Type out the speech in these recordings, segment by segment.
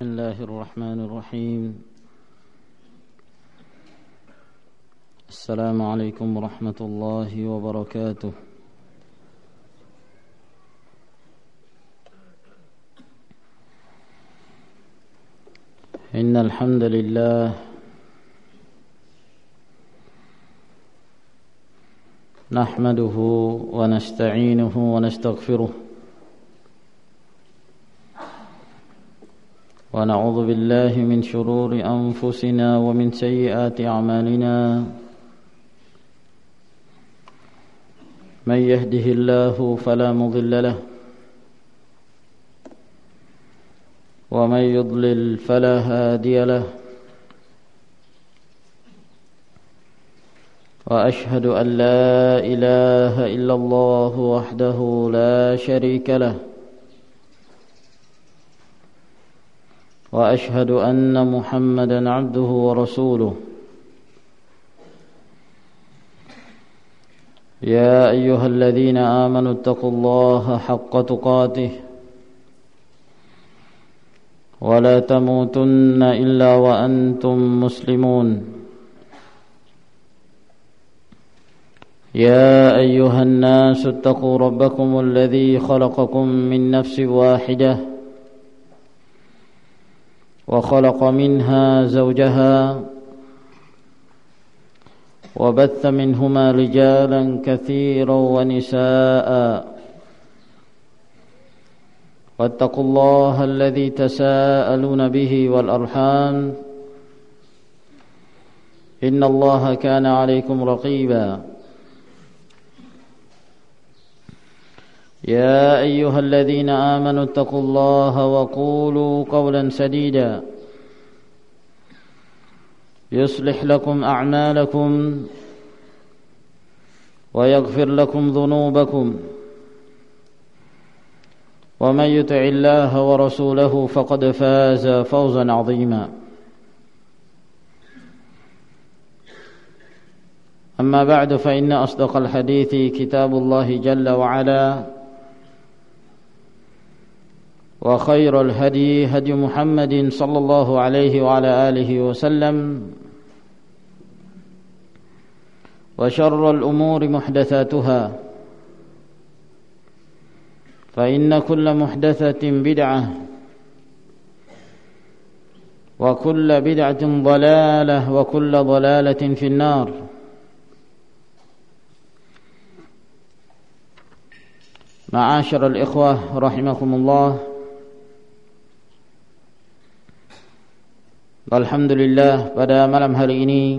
بسم الله الرحمن الرحيم. السلام عليكم ورحمة الله وبركاته. إن الحمد لله نحمده ونستعينه ونستغفره ونعوذ بالله من شرور أنفسنا ومن سيئات أعمالنا. من يهده الله فلا مضل له ومن يضلل فلا هادي له. وأشهد أن لا إله إلا الله وحده لا شريك له وأشهد أن محمدا عبده ورسوله. يا أيها الذين آمنوا اتقوا الله حق تقاته ولا تموتن إلا وأنتم مسلمون. يا أيها الناس اتقوا ربكم الذي خلقكم من نفس واحدة وخلق منها زوجها وبث منهما رجالا كثيرا ونساء. واتقوا الله الذي تساءلون به والأرحام إن الله كان عليكم رقيبا. يا أيها الذين آمنوا اتقوا الله وقولوا قولا سديدا يصلح لكم أعمالكم ويغفر لكم ذنوبكم ومن يطع الله ورسوله فقد فاز فوزا عظيما. أما بعد فإن أصدق الحديث كتاب الله جل وعلا وخير الهدي هدي محمد صلى الله عليه وعلى آله وسلم وشر الأمور محدثاتها فإن كل محدثة بدعة وكل بدعة ضلالة وكل ضلالة في النار. معاشر الإخوة رحمكم الله. Alhamdulillah, pada malam hari ini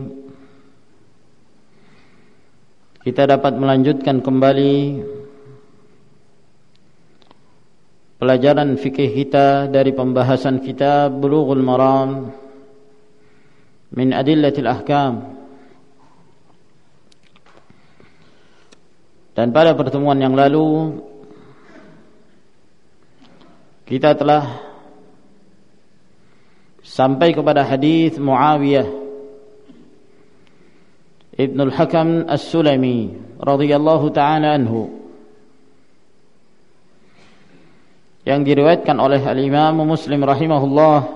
kita dapat melanjutkan kembali pelajaran fikih kita dari pembahasan kitab Bulughul Maram min Adillatil Ahkam. Dan pada pertemuan yang lalu kita telah sampai kepada hadis Muawiyah Ibn al-Hakam As-Sulami radhiyallahu ta'ala anhu yang diriwayatkan oleh al-Imam Muslim rahimahullah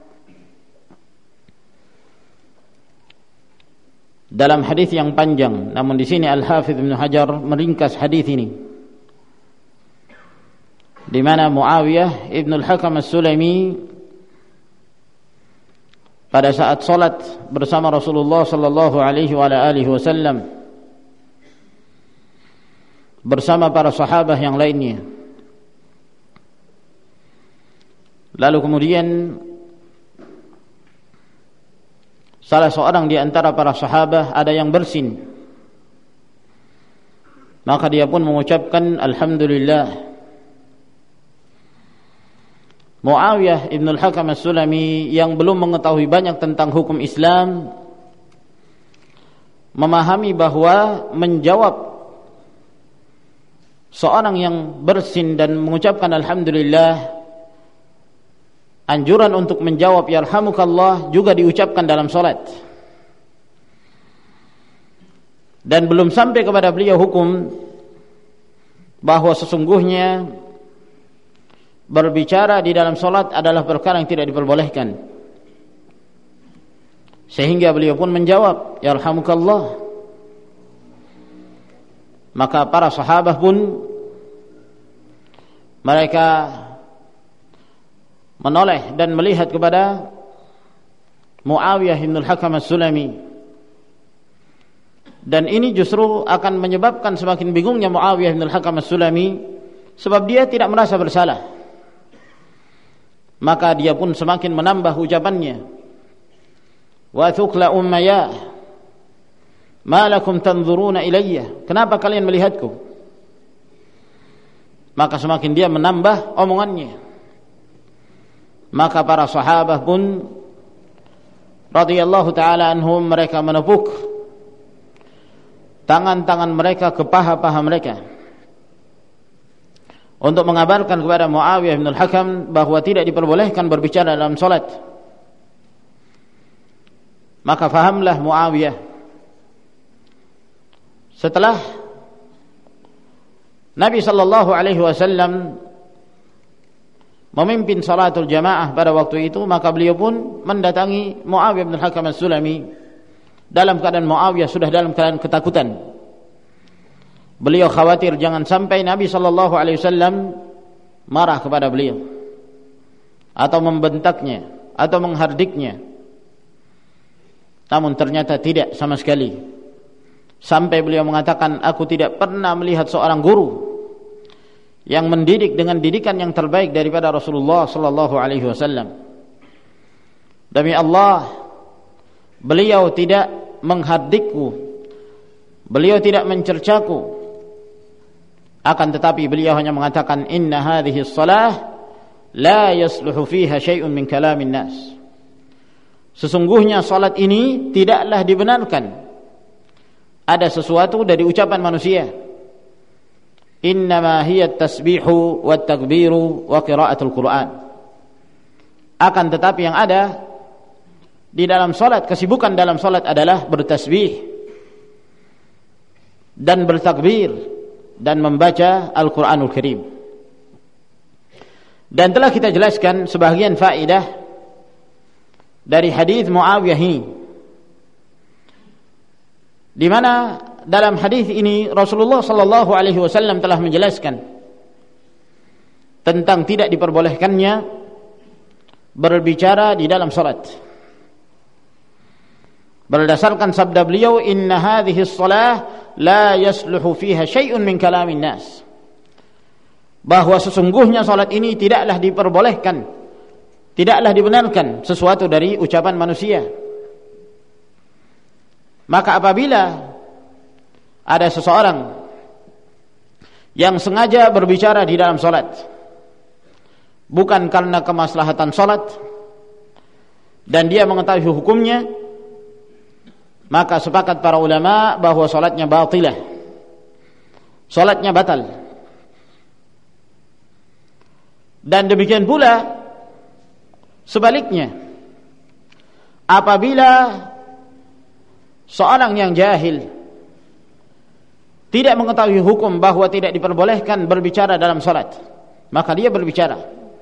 dalam hadis yang panjang. Namun di sini Al-Hafidz Ibnu Hajar meringkas hadis ini, di mana Muawiyah Ibn al-Hakam As-Sulami pada saat salat bersama Rasulullah sallallahu alaihi wa alihi wasallam bersama para sahabat yang lainnya, lalu kemudian salah seorang di antara para sahabat ada yang bersin, maka dia pun mengucapkan alhamdulillah. Muawiyah Ibn al-Hakam As-Sulami yang belum mengetahui banyak tentang hukum Islam memahami bahwa menjawab seorang yang bersin dan mengucapkan alhamdulillah, anjuran untuk menjawab yarhamukallah juga diucapkan dalam salat. Dan belum sampai kepada beliau hukum bahwa sesungguhnya berbicara di dalam salat adalah perkara yang tidak diperbolehkan. Sehingga beliau pun menjawab, yarhamukallah. Maka para sahabat pun mereka menoleh dan melihat kepada Muawiyah bin al-Hakam as-Sulami, dan ini justru akan menyebabkan semakin bingungnya Muawiyah bin al-Hakam as-Sulami, sebab dia tidak merasa bersalah. Maka dia pun semakin menambah ucapannya, wa thukla ummaya ma lakum tanzuruna ilayya, kenapa kalian melihatku? Maka semakin dia menambah omongannya. Maka para sahabat pun radhiyallahu taala anhum, mereka menepuk tangan-tangan mereka ke paha-paha mereka untuk mengabarkan kepada Muawiyah bin al-Hakam bahwa tidak diperbolehkan berbicara dalam salat. Maka fahamlah Muawiyah setelah Nabi sallallahu alaihi wasallam memimpin salatul jamaah pada waktu itu, maka beliau pun mendatangi Muawiyah bin al-Hakam as-Sulami dalam keadaan Muawiyah sudah dalam keadaan ketakutan. Beliau khawatir jangan sampai Nabi sallallahu alaihi wasallam marah kepada beliau atau membentaknya atau menghardiknya. Namun ternyata tidak sama sekali. Sampai beliau mengatakan, aku tidak pernah melihat seorang guru yang mendidik dengan didikan yang terbaik daripada Rasulullah sallallahu alaihi wasallam. Demi Allah, beliau tidak menghardikku, beliau tidak mencercaku, akan tetapi beliau hanya mengatakan, inna hadhihi shalah la yasluhu fiha syai'un min kalamin nas. Sesungguhnya salat ini tidaklah dibenarkan ada sesuatu dari ucapan manusia. Innama hiya at-tasbihu wat-takbiru wa qira'atul Qur'an. Akan tetapi yang ada di dalam salat, kesibukan dalam salat adalah bertasbih dan bertakbir dan membaca Al-Qur'anul Karim. Dan telah kita jelaskan sebagian faedah dari hadis Muawiyah ini, di mana dalam hadis ini Rasulullah sallallahu alaihi wasallam telah menjelaskan tentang tidak diperbolehkannya berbicara di dalam salat. Berdasarkan sabda beliau, inna hadhihi shalah la yasluhu fiha syai'un min kalamin nas. Bahwa sesungguhnya salat ini tidaklah diperbolehkan, tidaklah dibenarkan sesuatu dari ucapan manusia. Maka apabila ada seseorang yang sengaja berbicara di dalam salat bukan karena kemaslahatan salat dan dia mengetahui hukumnya, maka sepakat para ulama bahwa salatnya batilah, salatnya batal. Dan demikian pula sebaliknya, apabila seorang yang jahil tidak mengetahui hukum bahwa tidak diperbolehkan berbicara dalam salat, maka dia berbicara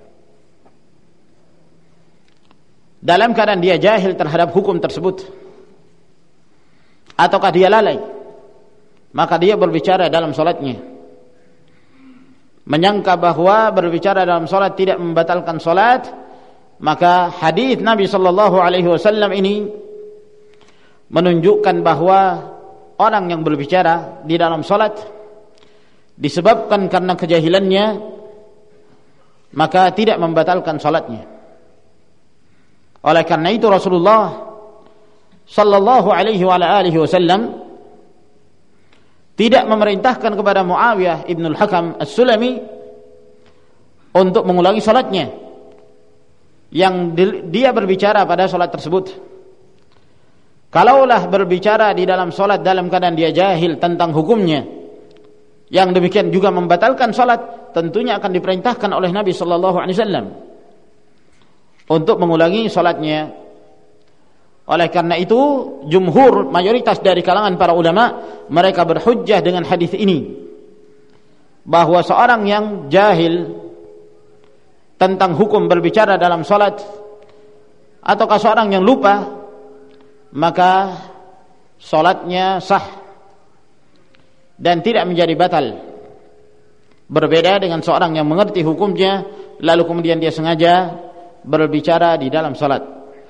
dalam keadaan dia jahil terhadap hukum tersebut, ataukah dia lalai, maka dia berbicara dalam salatnya menyangka bahwa berbicara dalam salat tidak membatalkan salat. Maka hadis Nabi sallallahu alaihi wasallam ini menunjukkan bahwa orang yang berbicara di dalam salat disebabkan karena kejahilannya, maka tidak membatalkan salatnya. Oleh karena itu Rasulullah sallallahu alaihi wa alihi wasallam tidak memerintahkan kepada Muawiyah ibn al-Hakam as-Sulami untuk mengulangi salatnya yang dia berbicara pada salat tersebut. Kalaulah berbicara di dalam salat dalam keadaan dia jahil tentang hukumnya, yang demikian juga membatalkan salat, tentunya akan diperintahkan oleh Nabi sallallahu alaihi wasallam untuk mengulangi salatnya. Oleh karena itu, jumhur, mayoritas dari kalangan para ulama, mereka berhujjah dengan hadis ini bahwa seorang yang jahil tentang hukum berbicara dalam salat, ataukah seorang yang lupa, maka salatnya sah dan tidak menjadi batal. Berbeda dengan seorang yang mengerti hukumnya lalu kemudian dia sengaja berbicara di dalam salat.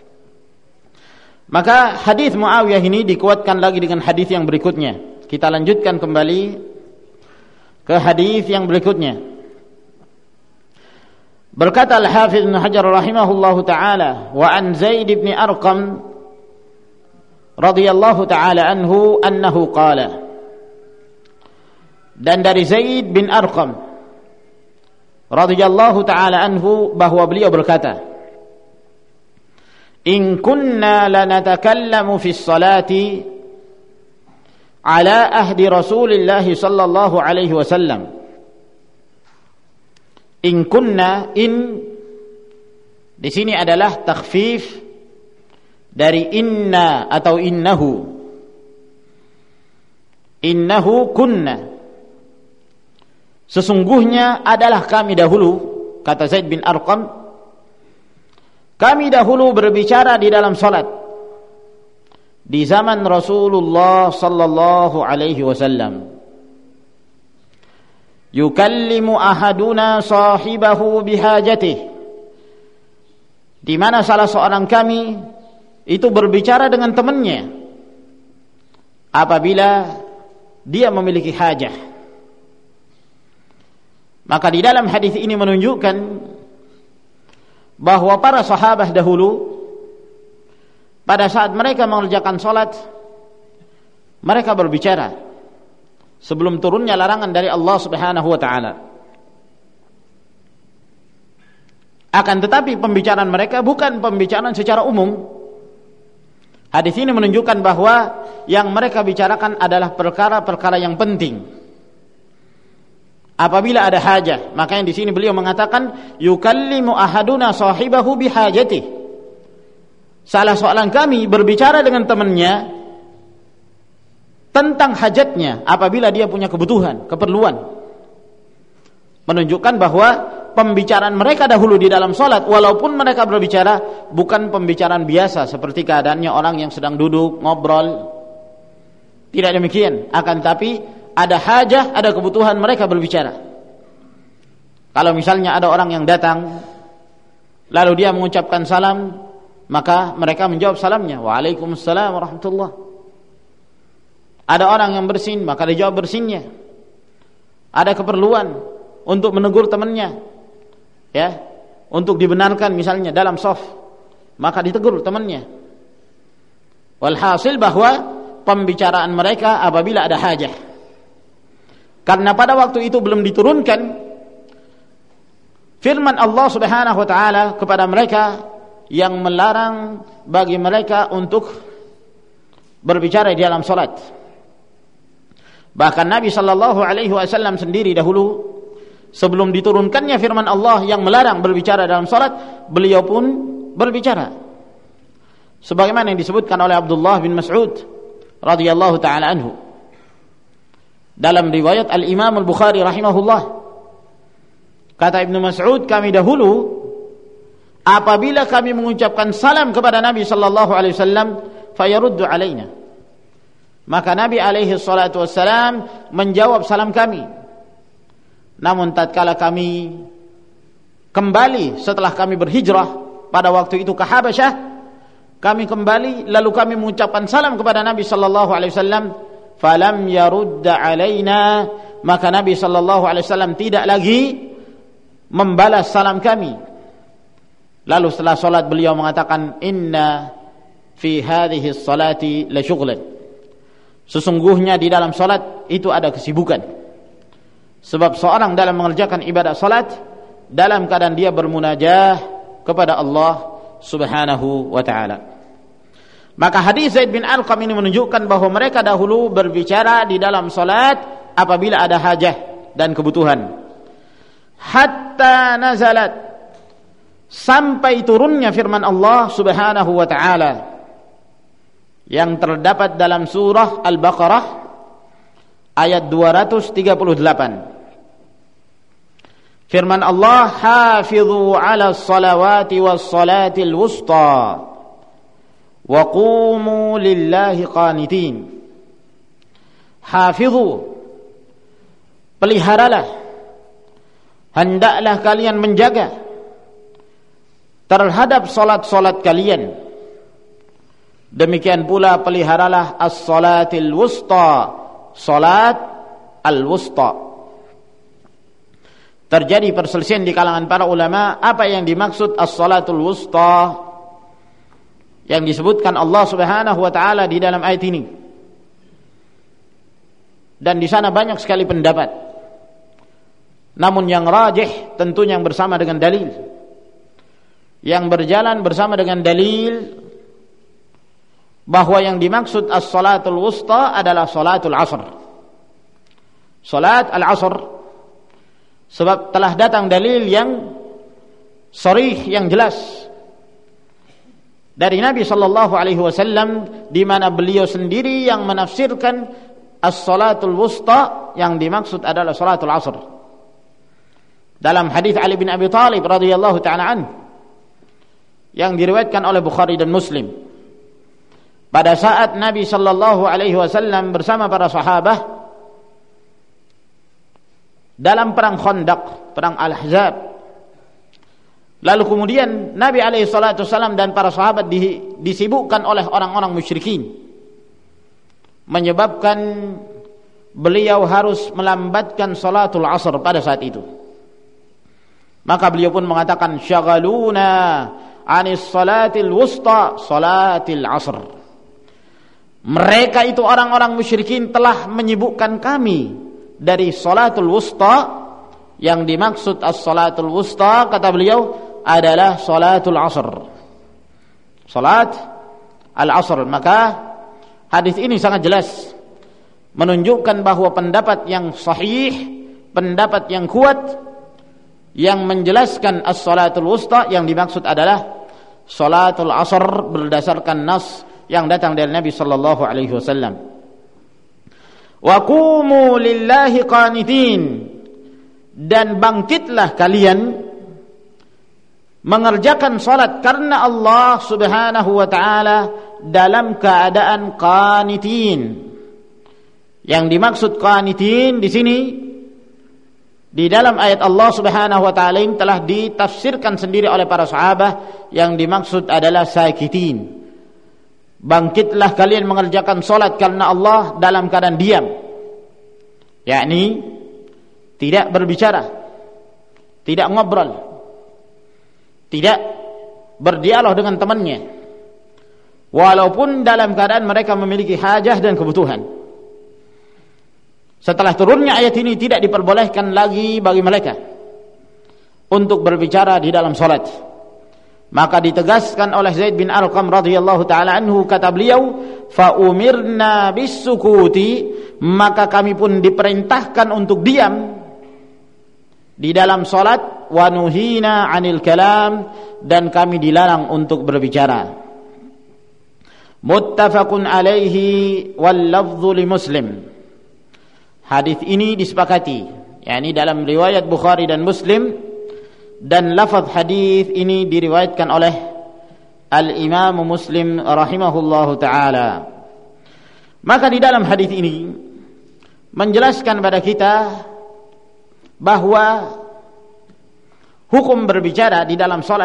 Maka hadis Muawiyah ini dikuatkan lagi dengan hadis yang berikutnya. Kita lanjutkan kembali ke hadis yang berikutnya. Berkata Al-Hafidz Ibnu Hajar rahimahullahu taala, wa an Zaid bin Arqam radhiyallahu taala anhu annahu qala, dan dari Zaid bin Arqam radhiyallahu taala anhu bahwa beliau berkata, in kunna lanatakallamu fi sholati ala ahdi Rasulillah sallallahu alaihi wasallam. In kunna, in di sini adalah takhfif dari inna atau innahu. Innahu kunna, sesungguhnya adalah kami dahulu, kata Zaid bin Arqam, kami dahulu berbicara di dalam salat di zaman Rasulullah sallallahu alaihi wasallam. Yukallimu ahaduna sahibahu bihajatih, di mana salah seorang kami itu berbicara dengan temannya apabila dia memiliki hajah. Maka di dalam hadis ini menunjukkan bahwa para sahabat dahulu pada saat mereka mengerjakan salat, mereka berbicara sebelum turunnya larangan dari Allah Subhanahu wa taala. Akan tetapi pembicaraan mereka bukan pembicaraan secara umum. Hadis ini menunjukkan bahwa yang mereka bicarakan adalah perkara-perkara yang penting. Apabila ada hajah, makanya di sini beliau mengatakan yukallimu ahaduna sahibahu bihajatih. Salah seorang kami berbicara dengan temannya tentang hajatnya apabila dia punya kebutuhan, keperluan. Menunjukkan bahwa pembicaraan mereka dahulu di dalam salat, walaupun mereka berbicara bukan pembicaraan biasa seperti keadaannya orang yang sedang duduk ngobrol. Tidak demikian, akan tapi ada hajah, ada kebutuhan, mereka berbicara. Kalau misalnya ada orang yang datang lalu dia mengucapkan salam, maka mereka menjawab salamnya, waalaikumsalam warahmatullah. Ada orang yang bersin, maka dijawab bersinnya. Ada keperluan untuk menegur temannya, ya, untuk dibenarkan misalnya dalam shaf, maka ditegur temannya. Walhasil bahwa pembicaraan mereka apabila ada hajah. Karena pada waktu itu belum diturunkan firman Allah Subhanahu wa taala kepada mereka yang melarang bagi mereka untuk berbicara di dalam salat. Bahkan Nabi sallallahu alaihi wasallam sendiri dahulu sebelum diturunkannya firman Allah yang melarang berbicara dalam salat, beliau pun berbicara. Sebagaimana yang disebutkan oleh Abdullah bin Mas'ud radhiyallahu taala anhu dalam riwayat Al-Imam Al-Bukhari rahimahullah, kata Ibnu Mas'ud, kami dahulu apabila kami mengucapkan salam kepada Nabi sallallahu alaihi wasallam fayaruddu alaina, maka Nabi alaihi salatu wassalam menjawab salam kami. Namun tatkala kami kembali setelah kami berhijrah pada waktu itu ke Habasyah, kami kembali lalu kami mengucapkan salam kepada Nabi sallallahu alaihi wasallam, falam yarudda alaina, maka Nabi sallallahu alaihi wasallam tidak lagi membalas salam kami. Lalu setelah salat beliau mengatakan, inna fi hadhihi sholati la syughlan, sesungguhnya di dalam salat itu ada kesibukan. Sebab seorang dalam mengerjakan ibadah salat dalam keadaan dia bermunajah kepada Allah Subhanahu wa taala. Maka hadis Zaid bin Arqam ini menunjukkan bahwa mereka dahulu berbicara di dalam salat apabila ada hajah dan kebutuhan. Hatta nazalat, sampai turunnya firman Allah Subhanahu wa taala yang terdapat dalam surah Al-Baqarah ayat 238. firman Allah, hafizu 'alas salawati was salatil wusta wa qumu lillahi qanitin. Hafizu, peliharalah, hendaklah kalian menjaga terhadap salat-salat kalian. Demikian pula peliharalah as-salatil wusta, salat al-wusta. Terjadi perselisihan di kalangan para ulama apa yang dimaksud as-salatul wusta yang disebutkan Allah Subhanahu wa taala di dalam ayat ini. Dan di sana banyak sekali pendapat. Namun yang rajih tentunya yang bersama dengan dalil. Yang berjalan bersama dengan dalil bahwa yang dimaksud as-salatul wusta adalah salatul asr. Salat al-asr, sebab telah datang dalil yang sharih, yang jelas dari Nabi sallallahu alaihi wasallam, di mana beliau sendiri yang menafsirkan as-salatul wusta yang dimaksud adalah salatul asr. Dalam hadis Ali bin Abi Thalib radhiyallahu ta'ala anhu yang diriwayatkan oleh Bukhari dan Muslim, pada saat Nabi sallallahu alaihi wasallam bersama para sahabat dalam perang Khandaq, perang Al-Ahzab, lalu kemudian Nabi alaihi salatu wasallam dan para sahabat disibukkan oleh orang-orang musyrikin, menyebabkan beliau harus melambatkan salatul asr pada saat itu. Maka beliau pun mengatakan, syagaluna anis salatil wusta salatil asr. Mereka itu orang-orang musyrikin telah menyibukkan kami dari salatul wusta. Yang dimaksud as-salatul wusta, kata beliau, adalah salatul asr, salat al-asr. Maka hadis ini sangat jelas menunjukkan bahwa pendapat yang sahih, pendapat yang kuat, yang menjelaskan as-salatul wusta yang dimaksud adalah salatul asr berdasarkan nas yang datang dari Nabi sallallahu alaihi wasallam. Wa qumu lillahi qanitin, dan bangkitlah kalian mengerjakan salat karena Allah Subhanahu wa taala dalam keadaan qanitin. Yang dimaksud qanitin di sini di dalam ayat Allah Subhanahu wa taala ini telah ditafsirkan sendiri oleh para sahabat, yang dimaksud adalah sakitin. Bangkitlah kalian mengerjakan salat karena Allah dalam keadaan diam, yakni tidak berbicara, tidak ngobrol, tidak berdialog dengan temannya, walaupun dalam keadaan mereka memiliki hajah dan kebutuhan. Setelah turunnya ayat ini, tidak diperbolehkan lagi bagi mereka untuk berbicara di dalam salat. Maka ditegaskan oleh Zaid bin Arqam radhiyallahu taala anhu, kata beliau, fa umirna bisukuti, maka kami pun diperintahkan untuk diam di dalam salat, wa nuhina 'anil kalam, dan kami dilarang untuk berbicara. Muttafaqun alaihi wal lafdhu li Muslim. Hadis ini disepakati, yakni dalam riwayat Bukhari dan Muslim, dan lafaz hadis ini diriwayatkan oleh Al-Imam Muslim rahimahullahu taala. Maka di dalam hadis ini menjelaskan kepada kita bahwa hukum berbicara di dalam salat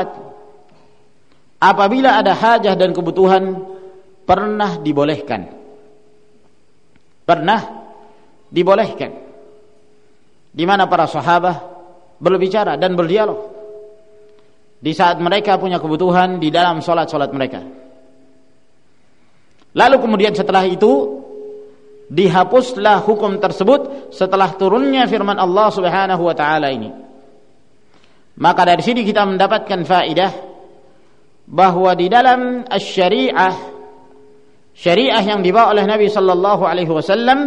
apabila ada hajah dan kebutuhan pernah dibolehkan. Pernah dibolehkan. Di mana para sahabat berbicara dan berdialog di saat mereka punya kebutuhan di dalam salat-salat mereka. Lalu kemudian setelah itu dihapuslah hukum tersebut setelah turunnya firman Allah Subhanahu wa taala ini. Maka dari sini kita mendapatkan faedah bahwa di dalam syariah yang dibawa oleh Nabi sallallahu alaihi wasallam,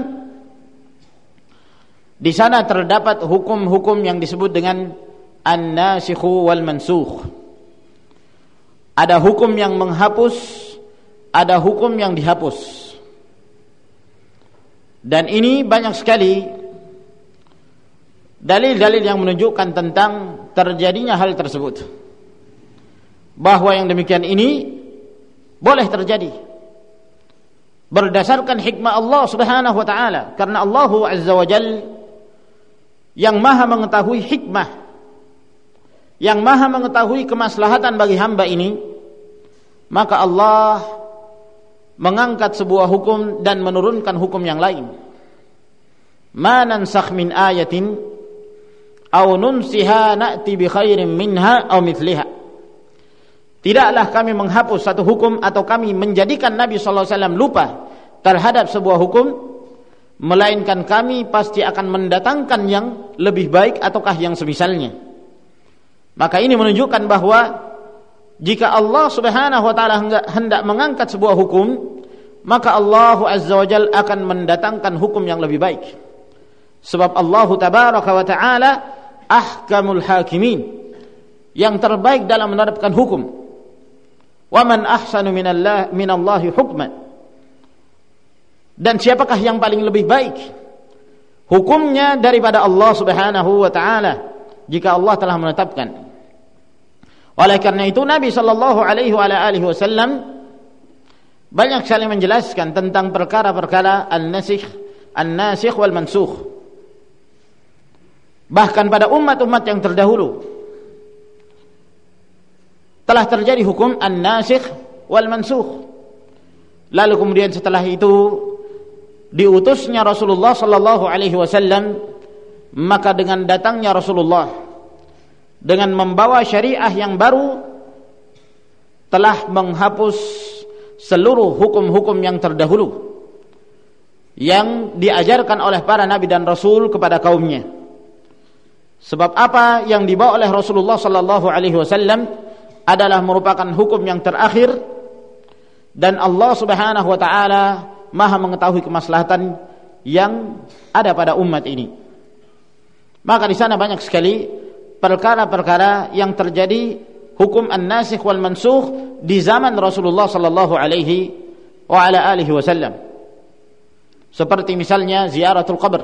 di sana terdapat hukum-hukum yang disebut dengan an-nasikhu wal mansukh. Ada hukum yang menghapus, ada hukum yang dihapus. Dan ini banyak sekali dalil-dalil yang menunjukkan tentang terjadinya hal tersebut, bahwa yang demikian ini boleh terjadi berdasarkan hikmah Allah Subhanahu wa taala, karena Allah Azza wa Jalla yang maha mengetahui hikmah, yang maha mengetahui kemaslahatan bagi hamba ini, maka Allah mengangkat sebuah hukum dan menurunkan hukum yang lain. Ma nansakh min ayatin aw nunsiha na'ti bi khairin minha aw mithliha. Tidaklah kami menghapus satu hukum atau kami menjadikan Nabi sallallahu alaihi wasallam lupa terhadap sebuah hukum, melainkan kami pasti akan mendatangkan yang lebih baik ataukah yang semisalnya. Maka ini menunjukkan bahwa jika Allah Subhanahu wa taala hendak mengangkat sebuah hukum, maka Allah Azza wa Jalla akan mendatangkan hukum yang lebih baik. Sebab Allah Tabaraka wa taala ahkamul hakimin, yang terbaik dalam menerapkan hukum. Wa man ahsanu minallahi hukman. Dan siapakah yang paling lebih baik hukumnya daripada Allah Subhanahu wa taala jika Allah telah menetapkan. Oleh karena itu Nabi sallallahu alaihi wasallam banyak sekali menjelaskan tentang perkara-perkara an-nasikh wal mansukh. Bahkan pada umat-umat yang terdahulu telah terjadi hukum an-nasikh wal mansukh. Lalu kemudian setelah itu diutusnya Rasulullah sallallahu alaihi wasallam, maka dengan datangnya Rasulullah dengan membawa syariah yang baru telah menghapus seluruh hukum-hukum yang terdahulu yang diajarkan oleh para nabi dan rasul kepada kaumnya. Sebab apa yang dibawa oleh Rasulullah sallallahu alaihi wasallam adalah merupakan hukum yang terakhir, dan Allah Subhanahu wa taala maha mengetahui kemaslahatan yang ada pada umat ini. Maka di sana banyak sekali perkara-perkara yang terjadi hukum an-nasikh wal mansukh di zaman Rasulullah sallallahu alaihi wa ala alihi wasallam. Seperti misalnya ziaratul qabr,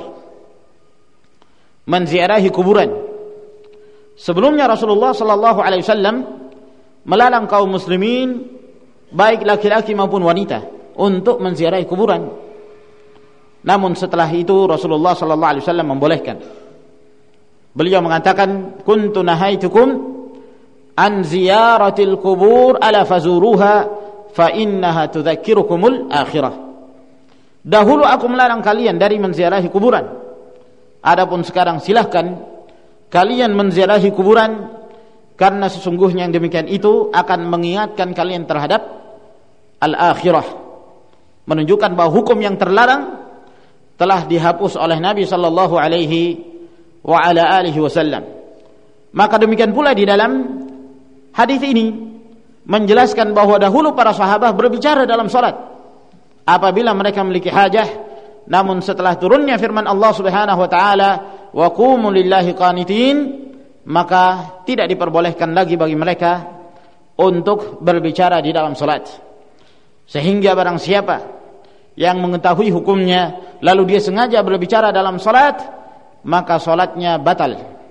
menziarahi kuburan. Sebelumnya Rasulullah sallallahu alaihi wasallam melarang kaum muslimin baik laki-laki maupun wanita untuk menziarahi kuburan. Namun setelah itu Rasulullah sallallahu alaihi wasallam membolehkan. Beliau mengatakan, "Kuntu nahaitukum an ziyaratil qubur ala fazuruha fa innaha tudzakirukumul akhirah." Dahulu aku melarang kalian dari menziarahi kuburan. Adapun sekarang silahkan kalian menziarahi kuburan, karena sesungguhnya yang demikian itu akan mengingatkan kalian terhadap al-akhirah, menunjukkan bahwa hukum yang terlarang telah dihapus oleh Nabi sallallahu alaihi wa ala alihi wasallam. Maka demikian pula di dalam hadis ini menjelaskan bahwa dahulu para sahabat berbicara dalam salat apabila mereka memiliki hajah, namun setelah turunnya firman Allah Subhanahu wa taala wa qumu lillahi qanitin, maka tidak diperbolehkan lagi bagi mereka untuk berbicara di dalam salat. Sehingga barang siapa yang mengetahui hukumnya lalu dia sengaja berbicara dalam salat, maka salatnya batal.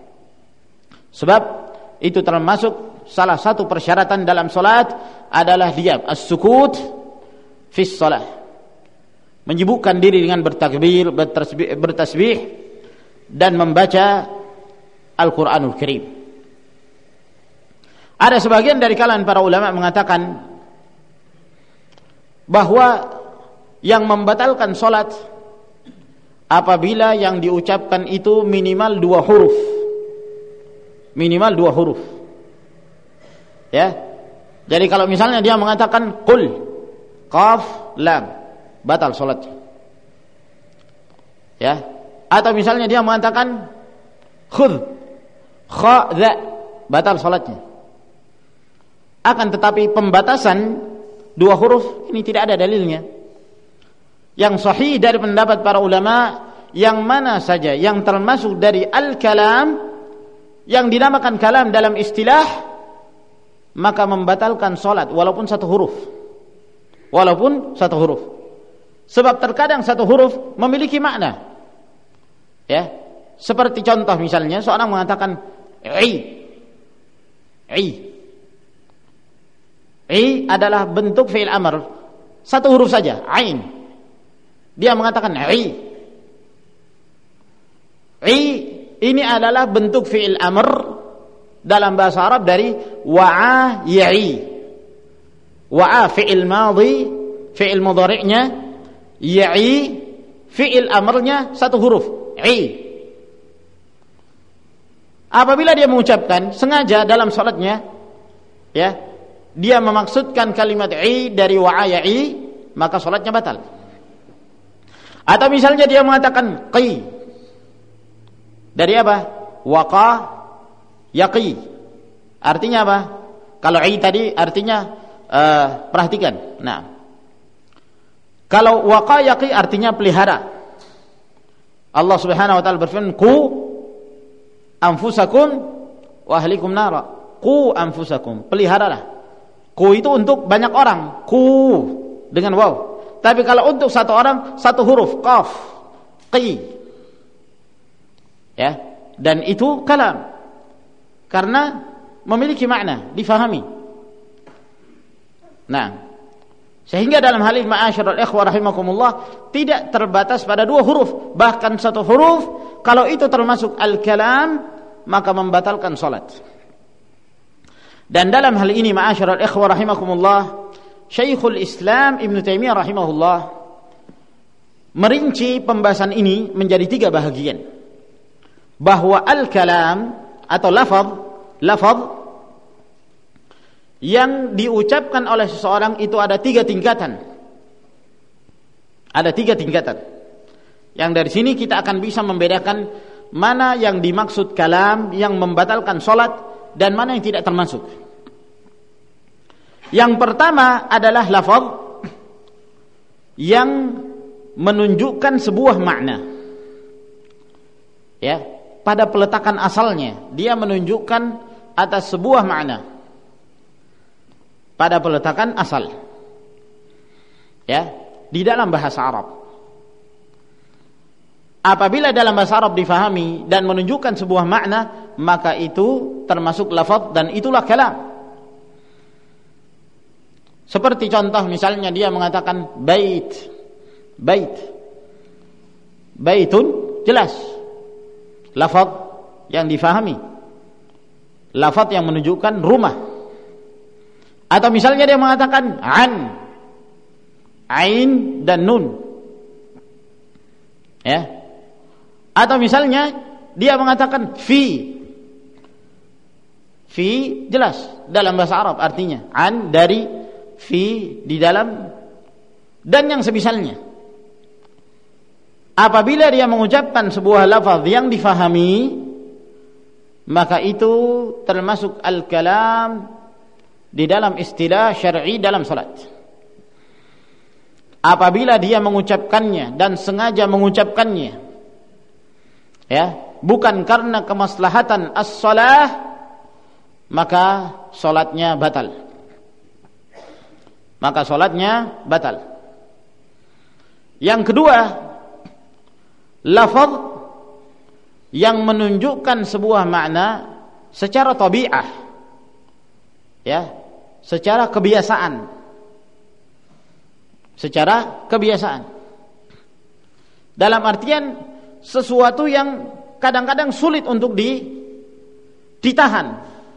Sebab itu termasuk salah satu persyaratan dalam salat adalah diam, as-sukut fi shalah, menyibukkan diri dengan bertakbir, bertasbih dan membaca Al-Quranul Karim. Ada sebagian dari kalangan para ulama mengatakan bahwa yang membatalkan salat apabila yang diucapkan itu minimal 2 huruf. Minimal 2 huruf. Ya. Jadi kalau misalnya dia mengatakan qul, qaf, lam, batal salatnya. Ya. Atau misalnya dia mengatakan khudh, kha, dha, batal salatnya. Akan tetapi pembatasan 2 huruf ini tidak ada dalilnya. Yang sahih dari pendapat para ulama, yang mana saja yang termasuk dari al-kalam, yang dinamakan kalam dalam istilah, maka membatalkan salat walaupun 1 huruf. Walaupun 1 huruf. Sebab terkadang 1 huruf memiliki makna. Ya. Seperti contoh misalnya seorang mengatakan I adalah bentuk fi'il amr, satu huruf saja, ain. Dia mengatakan I ini adalah bentuk fi'il amr dalam bahasa Arab dari wa'a ya'i. Wa'a fi'il madhi, fi'il mudhari'nya, ya'i fi'il amrnya satu huruf, I. Apabila dia mengucapkan sengaja dalam salatnya, ya, dia memaksudkan kalimat I dari wa'a ya'i, maka salatnya batal. Atau misalnya dia mengatakan qi dari apa? Waqa yaqi. Artinya apa? Kalau I tadi artinya perhatikan. Nah, kalau waqa yaqi artinya pelihara. Allah Subhanahu wa taala berfirman, "Qu anfusakum wa ahlikum nara." Qu anfusakum, peliharalah. Qu itu untuk banyak orang, qu dengan waw. Tapi kalau untuk satu orang, satu huruf, qaf, qi. Ya, dan itu kalam. Karena memiliki makna, difahami. Nah, sehingga dalam hal ini ma'asyiral ikhwah rahimakumullah tidak terbatas pada dua huruf, bahkan satu huruf kalau itu termasuk al-kalam maka membatalkan salat. Dan dalam hal ini ma'asyiral ikhwah rahimakumullah, Syekhul Islam Ibn Taimiyah rahimahullah merinci pembahasan ini menjadi tiga bahagian. Bahwa al-kalam atau lafaz yang diucapkan oleh seseorang itu ada tiga tingkatan. Ada tiga tingkatan. Yang dari sini kita akan bisa membedakan mana yang dimaksud kalam yang membatalkan salat dan mana yang tidak termasuk. Yang pertama adalah lafaz yang menunjukkan sebuah makna. Ya, pada peletakan asalnya dia menunjukkan atas sebuah makna. Pada peletakan asal. Ya, di dalam bahasa Arab. Apabila dalam bahasa Arab difahami dan menunjukkan sebuah makna, maka itu termasuk lafaz dan itulah kalam. Seperti contoh misalnya dia mengatakan baitun, jelas lafaz yang difahami, lafaz yang menunjukkan rumah. Atau misalnya dia mengatakan ain dan nun, ya. Atau misalnya dia mengatakan fi jelas dalam bahasa Arab artinya an dari fi di dalam dan yang semisalnya. Apabila dia mengucapkan sebuah lafaz yang difahami, maka itu termasuk al-kalam di dalam istilah syar'i dalam salat. Apabila dia mengucapkannya dan sengaja mengucapkannya, ya, bukan karena kemaslahatan as-shalah, maka salatnya batal. Yang kedua, lafaz yang menunjukkan sebuah makna secara tabi'ah, ya, secara kebiasaan. Dalam artian sesuatu yang kadang-kadang sulit untuk ditahan.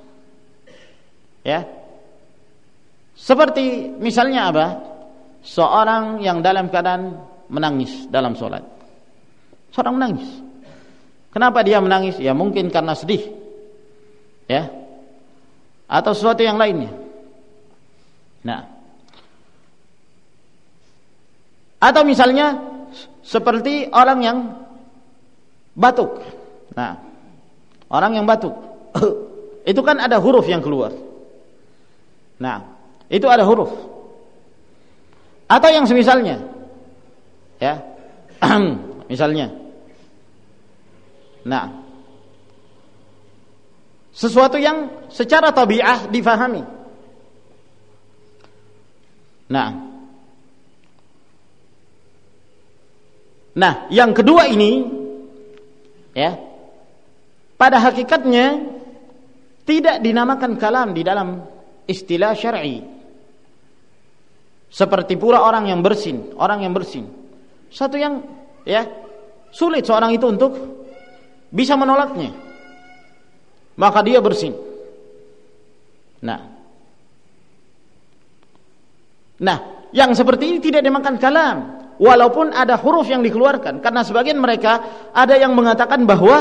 Ya. Seperti misalnya apa? Seorang yang dalam keadaan menangis dalam sholat. Seorang menangis. Kenapa dia menangis? Ya mungkin karena sedih. Ya. Atau sesuatu yang lainnya. Nah. Atau misalnya seperti orang yang batuk. Nah, orang yang batuk. Itu kan ada huruf yang keluar. Nah, itu ada huruf. Atau yang semisalnya. Ya. Misalnya. Nah. Sesuatu yang secara tabi'ah difahami. Nah, yang kedua ini, ya, pada hakikatnya tidak dinamakan kalam di dalam istilah syar'i. Seperti pula orang yang bersin. Satu yang sulit seorang itu untuk bisa menolaknya, maka dia bersin. Nah, yang seperti ini tidak dimakan kalam, walaupun ada huruf yang dikeluarkan. Karena sebagian mereka ada yang mengatakan bahwa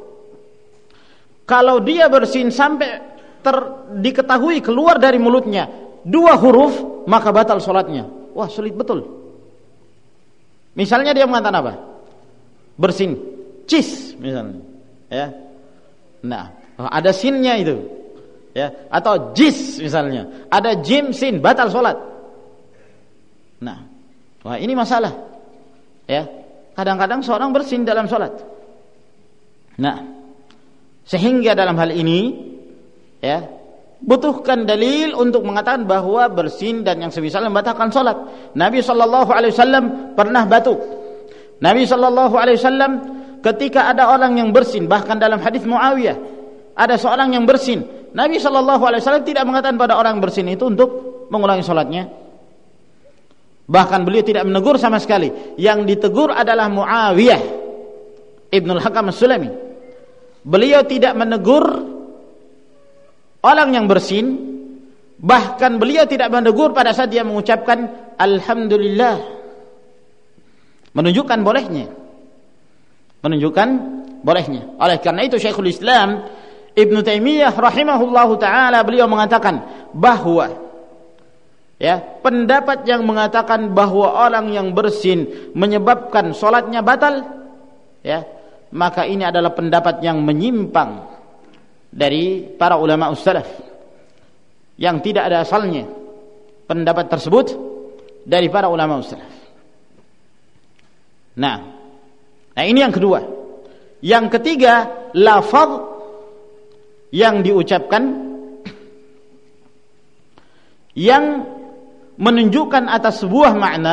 kalau dia bersin sampai diketahui keluar dari mulutnya 2 huruf, maka batal sholatnya. Wah, sulit betul. Misalnya dia mengatakan apa? Bersin, cis misalnya, ya. Nah, ada sinnya itu, ya. Atau jis misalnya, ada jim sin, batal sholat. Nah, wah ini masalah, ya. Kadang-kadang seorang bersin dalam sholat. Nah, sehingga dalam hal ini, ya, butuhkan dalil untuk mengatakan bahwa bersin dan yang semisal membatalkan sholat. Nabi SAW pernah batuk. Nabi SAW ketika ada orang yang bersin, bahkan dalam hadis Muawiyah ada seorang yang bersin, Nabi SAW tidak mengatakan pada orang bersin itu untuk mengulangi sholatnya. Bahkan beliau tidak menegur sama sekali. Yang ditegur adalah Muawiyah Ibnul Hakam As-Sulami. Beliau tidak menegur orang yang bersin, bahkan beliau tidak menegur pada saat dia mengucapkan alhamdulillah, menunjukkan bolehnya. Oleh karena itu Syekhul Islam Ibnu Taimiyah rahimahullahu taala beliau mengatakan bahwa, ya, pendapat yang mengatakan bahwa orang yang bersin menyebabkan sholatnya batal, ya, maka ini adalah pendapat yang menyimpang dari para ulama salaf, yang tidak ada asalnya pendapat tersebut dari para ulama salaf. Nah, ini yang kedua. Yang ketiga, lafaz yang diucapkan yang menunjukkan atas sebuah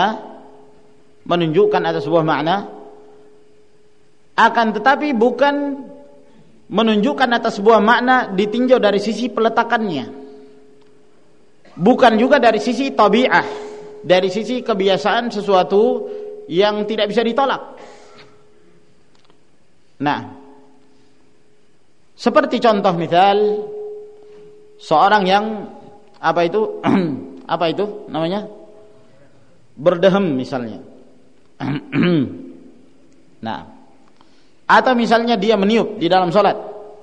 makna, akan tetapi bukan menunjukkan atas sebuah makna ditinjau dari sisi peletakannya, bukan juga dari sisi tabi'ah, dari sisi kebiasaan sesuatu yang tidak bisa ditolak. Nah, seperti contoh misal seorang yang apa itu namanya berdehem misalnya. Nah, atau misalnya dia meniup di dalam sholat.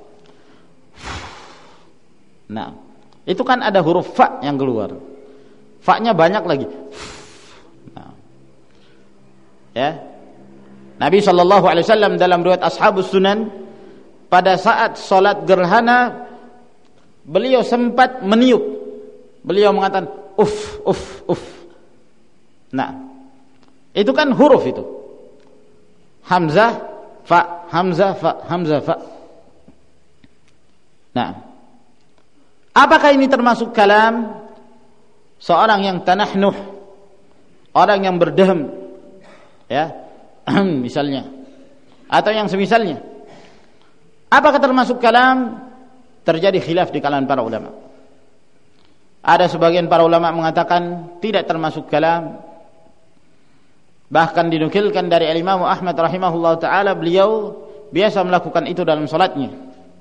Nah, itu kan ada huruf fa yang keluar. Fa-nya banyak lagi. Nah, ya. Nabi SAW dalam riwayat Ashabus Sunan, pada saat sholat gerhana beliau sempat meniup. Beliau mengatakan uf. Nah, itu kan huruf itu. Hamzah fa, hamzah fa, hamzah fa. Nah, apakah ini termasuk kalam seorang yang tanahnuh, orang yang berdehem, ya, misalnya, atau yang semisalnya? Apakah termasuk kalam? Terjadi khilaf di kalangan para ulama. Ada sebagian para ulama mengatakan tidak termasuk kalam. Bahkan dinukilkan dari Imam Ahmad rahimahullah ta'ala, beliau biasa melakukan itu dalam salatnya.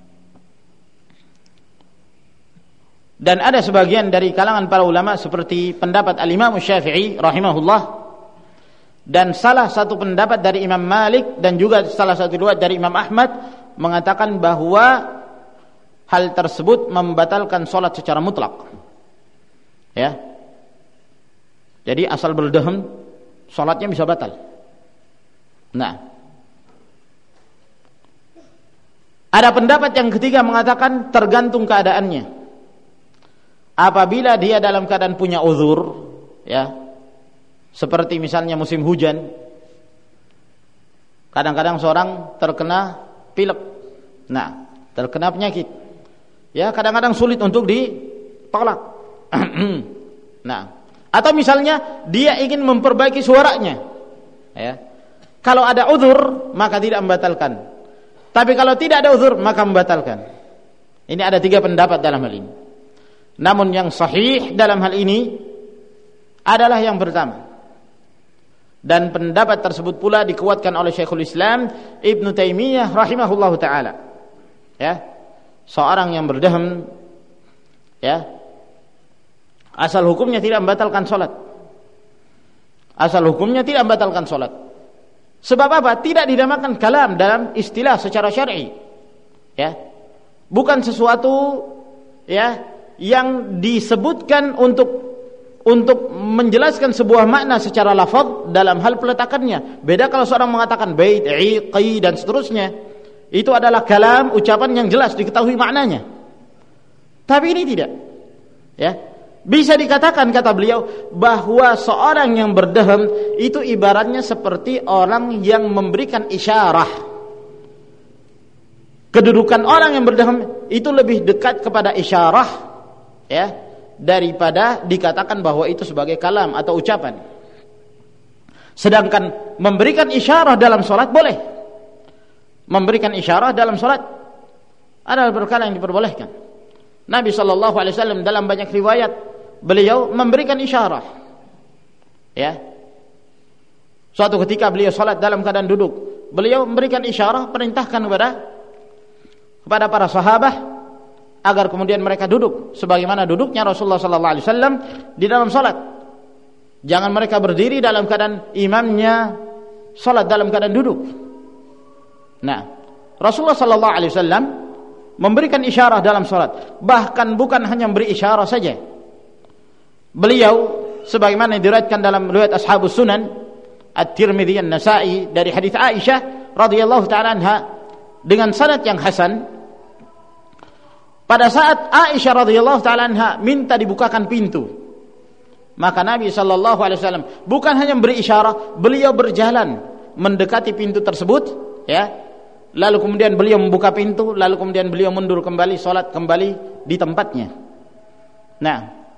Dan ada sebagian dari kalangan para ulama seperti pendapat Al-Imam Syafi'i rahimahullah, dan salah satu pendapat dari Imam Malik, dan juga salah satu riwayat dari Imam Ahmad mengatakan bahwa hal tersebut membatalkan salat secara mutlak. Ya. Jadi asal berdehem salatnya bisa batal. Nah, ada pendapat yang ketiga mengatakan tergantung keadaannya. Apabila dia dalam keadaan punya uzur, ya, seperti misalnya musim hujan, kadang-kadang seorang terkena pilek, nah, terkena penyakit, ya, kadang-kadang sulit untuk ditolak. Nah, atau misalnya dia ingin memperbaiki suaranya, ya, kalau ada uzur maka tidak membatalkan. Tapi kalau tidak ada uzur maka membatalkan. Ini ada 3 pendapat dalam hal ini. Namun yang sahih dalam hal ini adalah yang pertama. Dan pendapat tersebut pula dikuatkan oleh Syekhul Islam Ibnu Taimiyah rahimahullahu taala. Ya. Seorang yang berdaham, ya, asal hukumnya tidak membatalkan salat. Asal hukumnya tidak membatalkan salat. Sebab apa? Tidak dinamakan kalam dalam istilah secara syar'i. Ya. Bukan sesuatu, ya, yang disebutkan untuk menjelaskan sebuah makna secara lafaz dalam hal peletakannya. Beda kalau seorang mengatakan bait, iqi dan seterusnya. Itu adalah kalam, ucapan yang jelas diketahui maknanya. Tapi ini tidak. Ya. Bisa dikatakan, kata beliau, bahwa seorang yang berdaham itu ibaratnya seperti orang yang memberikan isyarah. Kedudukan orang yang berdaham itu lebih dekat kepada isyarah, ya, daripada dikatakan bahwa itu sebagai kalam atau ucapan. Sedangkan memberikan isyarah dalam salat boleh. Memberikan isyarah dalam salat adalah perkara yang diperbolehkan. Nabi SAW dalam banyak riwayat beliau memberikan isyarah. Ya. Suatu ketika beliau salat dalam keadaan duduk, beliau memberikan isyarah, perintahkan kepada para sahabat agar kemudian mereka duduk sebagaimana duduknya Rasulullah SAW di dalam salat. Jangan mereka berdiri dalam keadaan imamnya salat dalam keadaan duduk. Nah, Rasulullah SAW memberikan isyarah dalam salat. Bahkan bukan hanya memberi isyarah saja. Beliau sebagaimana diriwayatkan dalam riwayat Ashabus Sunan At-Tirmidzi, An-Nasa'i dari hadis Aisyah radhiyallahu taala anha dengan sanad yang hasan. Pada saat Aisyah radhiyallahu taala anha minta dibukakan pintu, maka Nabi sallallahu alaihi wasallam bukan hanya memberi isyarat, beliau berjalan mendekati pintu tersebut, ya. Lalu kemudian beliau membuka pintu, lalu kemudian beliau mundur kembali, salat kembali di tempatnya. Nah,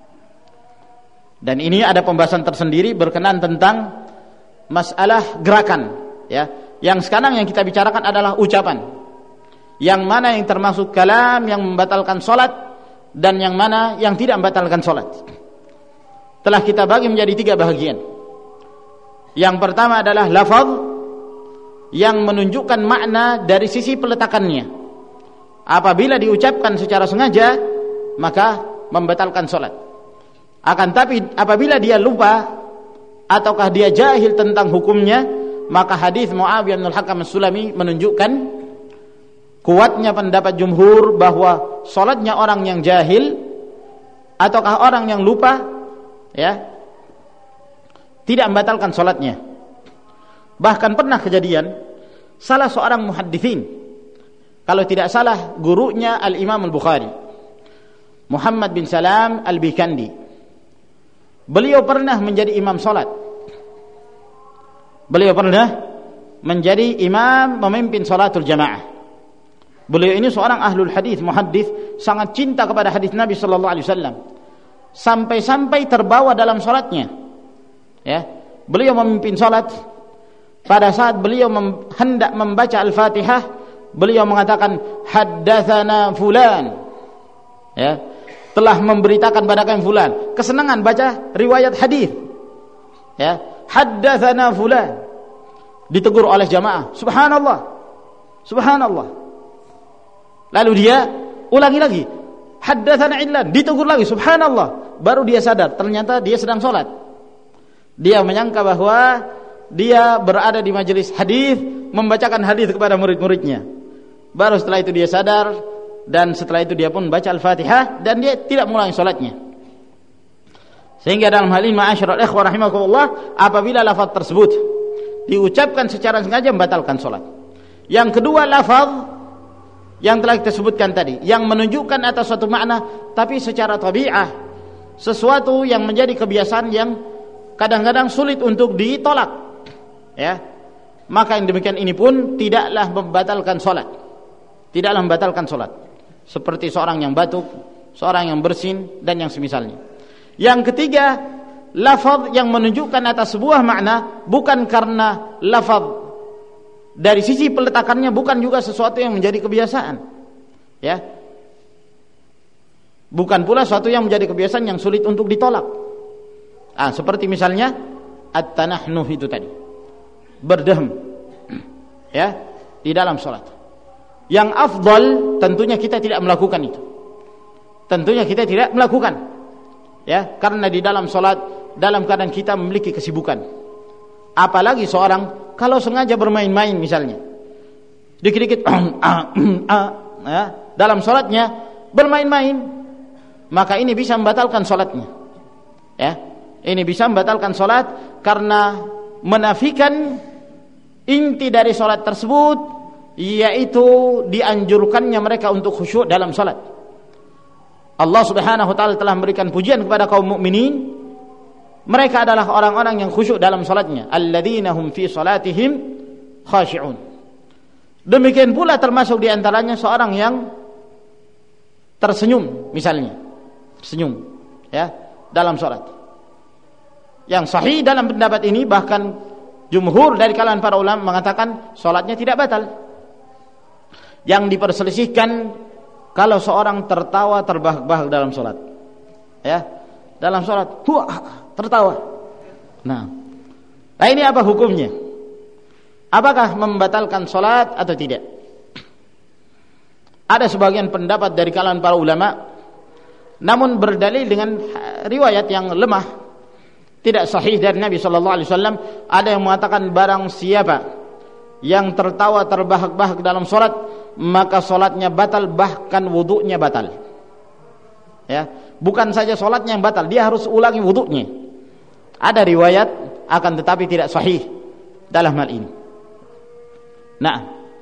dan ini ada pembahasan tersendiri berkenaan tentang masalah gerakan, ya. Yang sekarang yang kita bicarakan adalah ucapan. Yang mana yang termasuk kalam yang membatalkan salat dan yang mana yang tidak membatalkan salat. Telah kita bagi menjadi 3 bahagian. Yang pertama adalah lafaz yang menunjukkan makna dari sisi peletakannya. Apabila diucapkan secara sengaja maka membatalkan salat. Akan tapi apabila dia lupa ataukah dia jahil tentang hukumnya, maka hadis Muawiyah bin Al-Hakam As-Sulami menunjukkan kuatnya pendapat jumhur bahwa salatnya orang yang jahil ataukah orang yang lupa, ya, tidak membatalkan salatnya. Bahkan pernah kejadian salah seorang muhadditsin, kalau tidak salah gurunya Al-Imam Al-Bukhari, Muhammad bin Salam Al-Bikandi. Beliau pernah menjadi imam salat. Beliau pernah menjadi imam memimpin salatul jamaah. Beliau ini seorang ahlul hadis, muhaddits, sangat cinta kepada hadis Nabi sallallahu alaihi wasallam. Sampai-sampai terbawa dalam salatnya. Ya. Beliau memimpin salat. Pada saat beliau hendak membaca Al-Fatihah, beliau mengatakan haddatsana fulan. Ya. Telah memberitakan pada kami fulan. Kesenangan baca riwayat hadis. Ya. Haddatsana fulan. Ditegur oleh jamaah. Subhanallah. Subhanallah. Lalu dia ulangi lagi, haddatsana illan, ditegur lagi, subhanallah. Baru dia sadar, ternyata dia sedang salat. Dia menyangka bahwa dia berada di majelis hadis, membacakan hadis kepada murid-muridnya. Baru setelah itu dia sadar, dan setelah itu dia pun baca Al-Fatihah dan dia tidak mengulangi salatnya. Sehingga dalam hal ini ma'asyiral ikhwah rahimakumullah, apabila lafaz tersebut diucapkan secara sengaja membatalkan salat. Yang kedua, lafaz yang telah kita sebutkan tadi, yang menunjukkan atas suatu makna tapi secara tabi'ah, sesuatu yang menjadi kebiasaan yang kadang-kadang sulit untuk ditolak, ya. Maka yang demikian ini pun tidaklah membatalkan salat. Tidaklah membatalkan salat. Seperti seorang yang batuk, seorang yang bersin dan yang semisalnya. Yang ketiga, lafaz yang menunjukkan atas sebuah makna bukan karena lafaz dari sisi peletakannya bukan juga sesuatu yang menjadi kebiasaan, ya. Bukan pula sesuatu yang menjadi kebiasaan yang sulit untuk ditolak. Seperti misalnya at-tanahnuh itu tadi, berdehem, ya, di dalam salat. Yang afdal tentunya kita tidak melakukan itu. Tentunya kita tidak melakukan, ya, karena di dalam salat dalam keadaan kita memiliki kesibukan. Apalagi seorang kalau sengaja bermain-main misalnya, dikit-dikit ya, dalam salatnya bermain-main, maka ini bisa membatalkan salatnya, ya. Ini bisa membatalkan salat karena menafikan inti dari salat tersebut, yaitu dianjurkannya mereka untuk khusyuk dalam salat. Allah Subhanahu wa taala telah memberikan pujian kepada kaum mukminin. Mereka adalah orang-orang yang khusyuk dalam salatnya. Alladzina hum fi salatihim khashi'un. Demikian pula termasuk di antaranya seorang yang tersenyum misalnya. Tersenyum, ya, dalam salat. Yang sahih dalam pendapat ini, bahkan jumhur dari kalangan para ulama mengatakan salatnya tidak batal. Yang diperselisihkan kalau seorang tertawa terbahak-bahak dalam salat. Ya, dalam salat tertawa. Nah, ini apa hukumnya? Apakah membatalkan salat atau tidak? Ada sebagian pendapat dari kalangan para ulama, namun berdalil dengan riwayat yang lemah, tidak sahih dari Nabi sallallahu alaihi wasallam. Ada yang mengatakan barang siapa yang tertawa terbahak-bahak dalam salat, maka salatnya batal, bahkan wudunya batal. Ya, bukan saja salatnya yang batal, dia harus ulangi wudunya. Ada riwayat, akan tetapi tidak sahih dalam hal ini. Nah,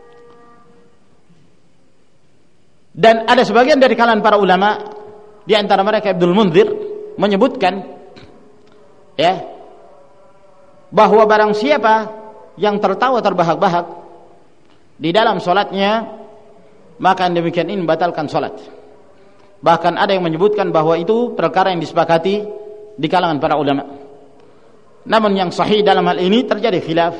dan ada sebagian dari kalangan para ulama, di antara mereka Ibnul Munzir, menyebutkan, ya, bahwa barang siapa yang tertawa terbahak-bahak di dalam salatnya, maka demikian ini membatalkan salat. Bahkan ada yang menyebutkan bahwa itu perkara yang disepakati di kalangan para ulama. Namun yang sahih dalam hal ini terjadi khilaf.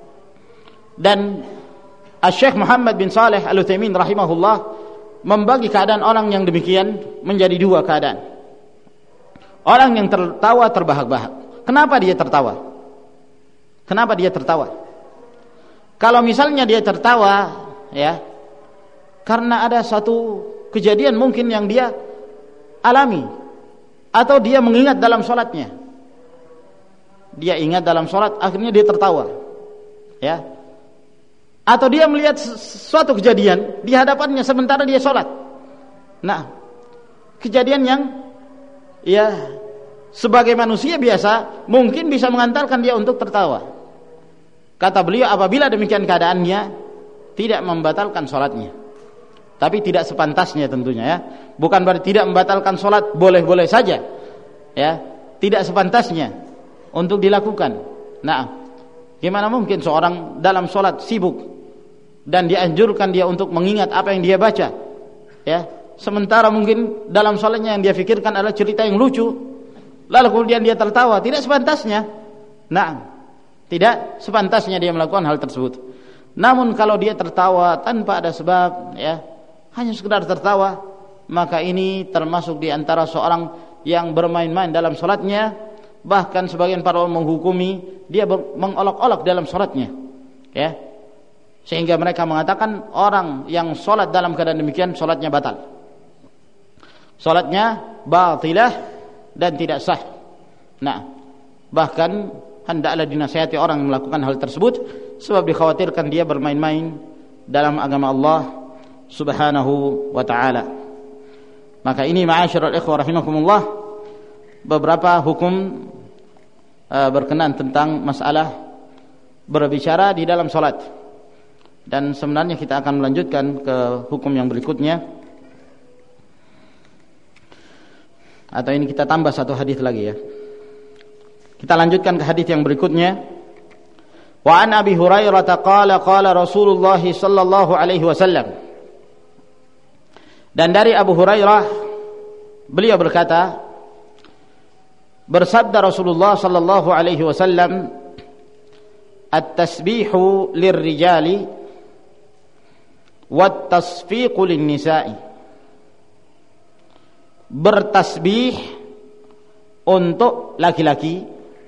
Dan Syekh Muhammad bin Saleh Al-Utsaimin rahimahullah membagi keadaan orang yang demikian menjadi dua keadaan. Orang yang tertawa terbahak-bahak. Kenapa dia tertawa? Kenapa dia tertawa? Kalau misalnya dia tertawa, ya, karena ada satu kejadian mungkin yang dia alami, atau dia mengingat dalam salatnya. Dia ingat dalam salat, akhirnya dia tertawa, ya. Atau dia melihat suatu kejadian di hadapannya sementara dia salat. Nah, kejadian yang, ya, sebagai manusia biasa mungkin bisa mengantarkan dia untuk tertawa. Kata beliau, apabila demikian keadaannya, tidak membatalkan salatnya, tapi tidak sepantasnya tentunya, ya. Bukan berarti tidak membatalkan salat, boleh-boleh saja, ya. Tidak sepantasnya untuk dilakukan. Nah, gimana mungkin seorang dalam salat sibuk dan dianjurkan dia untuk mengingat apa yang dia baca, ya, sementara mungkin dalam salatnya yang dia fikirkan adalah cerita yang lucu, lalu kemudian dia tertawa. Tidak sepantasnya. Nah, tidak sepantasnya dia melakukan hal tersebut. Namun kalau dia tertawa tanpa ada sebab, ya, hanya sekedar tertawa, maka ini termasuk di antara seorang yang bermain-main dalam salatnya. Bahkan sebagian para ulama menghukumi dia mengolok-olok dalam salatnya, ya, sehingga mereka mengatakan orang yang salat dalam keadaan demikian salatnya batal, salatnya batilah dan tidak sah. Nah, bahkan hendaklah dinasihati orang yang melakukan hal tersebut, sebab dikhawatirkan dia bermain-main dalam agama Allah Subhanahu wa ta'ala. Maka ini ma'asyiral ikhwah rahimakumullah, beberapa hukum berkenaan tentang masalah berbicara di dalam salat. Dan sebenarnya kita akan melanjutkan ke hukum yang berikutnya, atau ini kita tambah satu hadis lagi, ya. Kita lanjutkan ke hadis yang berikutnya. Wa an Abi Hurairah qala qala Rasulullah sallallahu alaihi wasallam. Dan dari Abu Hurairah, beliau berkata, bersabda Rasulullah sallallahu alaihi wasallam, at-tasbihu lirrijali wat-tasfiqu lin-nisa'i. Bertasbih untuk laki-laki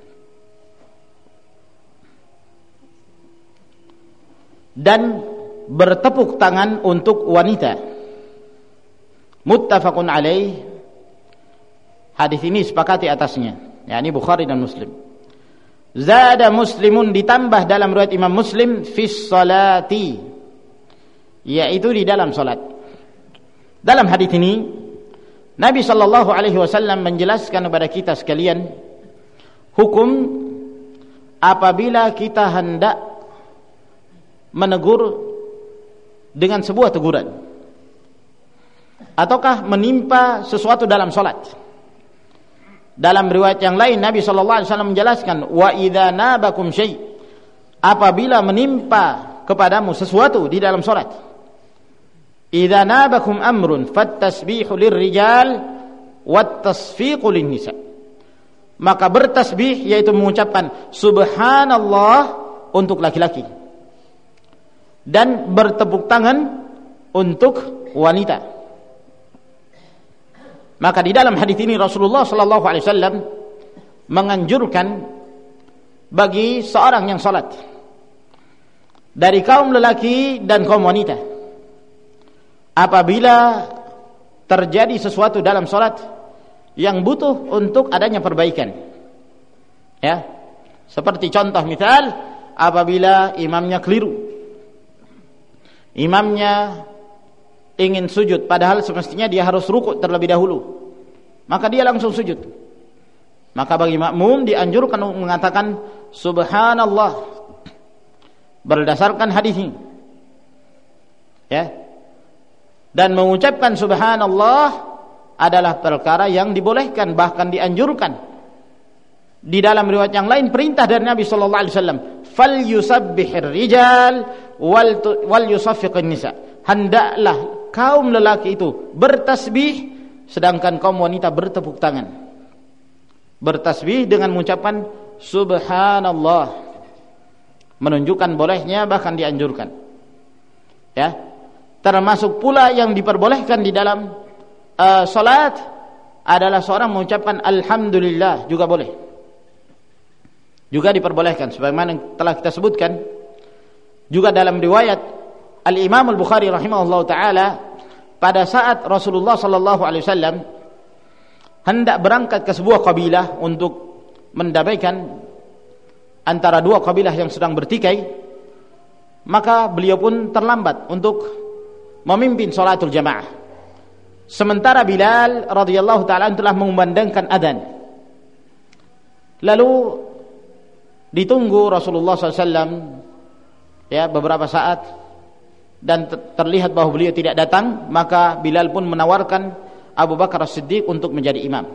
dan bertepuk tangan untuk wanita. Muttafaqun alaih. Hadis ini sepakati atasnya, yakni Bukhari dan Muslim. Zada Muslimun, ditambah dalam riwayat Imam Muslim, fis salati, yaitu di dalam salat. Dalam hadis ini Nabi sallallahu alaihi wasallam menjelaskan kepada kita sekalian hukum apabila kita hendak menegur dengan sebuah teguran ataukah menimpa sesuatu dalam salat. Dalam riwayat yang lain Nabi sallallahu alaihi wasallam menjelaskan, wa idza nabakum syai', apabila menimpa kepadamu sesuatu di dalam salat. Idza nabakum amrun fattasbihu lirrijal wattasfiqu linnisa. Maka bertasbih yaitu mengucapkan subhanallah untuk laki-laki dan bertepuk tangan untuk wanita. Maka di dalam hadis ini Rasulullah sallallahu alaihi wasallam menganjurkan bagi seorang yang salat dari kaum lelaki dan kaum wanita, apabila terjadi sesuatu dalam salat yang butuh untuk adanya perbaikan, ya, seperti contoh misal apabila imamnya keliru, imamnya ingin sujud padahal semestinya dia harus rukuk terlebih dahulu, maka dia langsung sujud. Maka bagi makmum dianjurkan mengatakan subhanallah berdasarkan hadis ini, ya. Dan mengucapkan subhanallah adalah perkara yang dibolehkan, bahkan dianjurkan. Di dalam riwayat yang lain perintah dari Nabi sallallahu alaihi wasallam, falyusabbihir rijal wal yusaffiqun nisa. Hendaklah kaum lelaki itu bertasbih sedangkan kaum wanita bertepuk tangan. Bertasbih dengan mengucapkan subhanallah, menunjukkan bolehnya, bahkan dianjurkan, ya. Termasuk pula yang diperbolehkan di dalam salat adalah seorang mengucapkan alhamdulillah, juga boleh, juga diperbolehkan sebagaimana yang telah kita sebutkan juga dalam riwayat Al-Imam Al-Bukhari rahimahullah taala, pada saat Rasulullah sallallahu alaihi wasallam hendak berangkat ke sebuah kabilah untuk mendamaikan antara dua kabilah yang sedang bertikai, maka beliau pun terlambat untuk memimpin salatul jamaah, sementara Bilal radhiyallahu taala telah mengumandangkan adzan. Lalu ditunggu Rasulullah SAW ya beberapa saat dan terlihat bahwa beliau tidak datang, maka Bilal pun menawarkan Abu Bakar As-Siddiq untuk menjadi imam.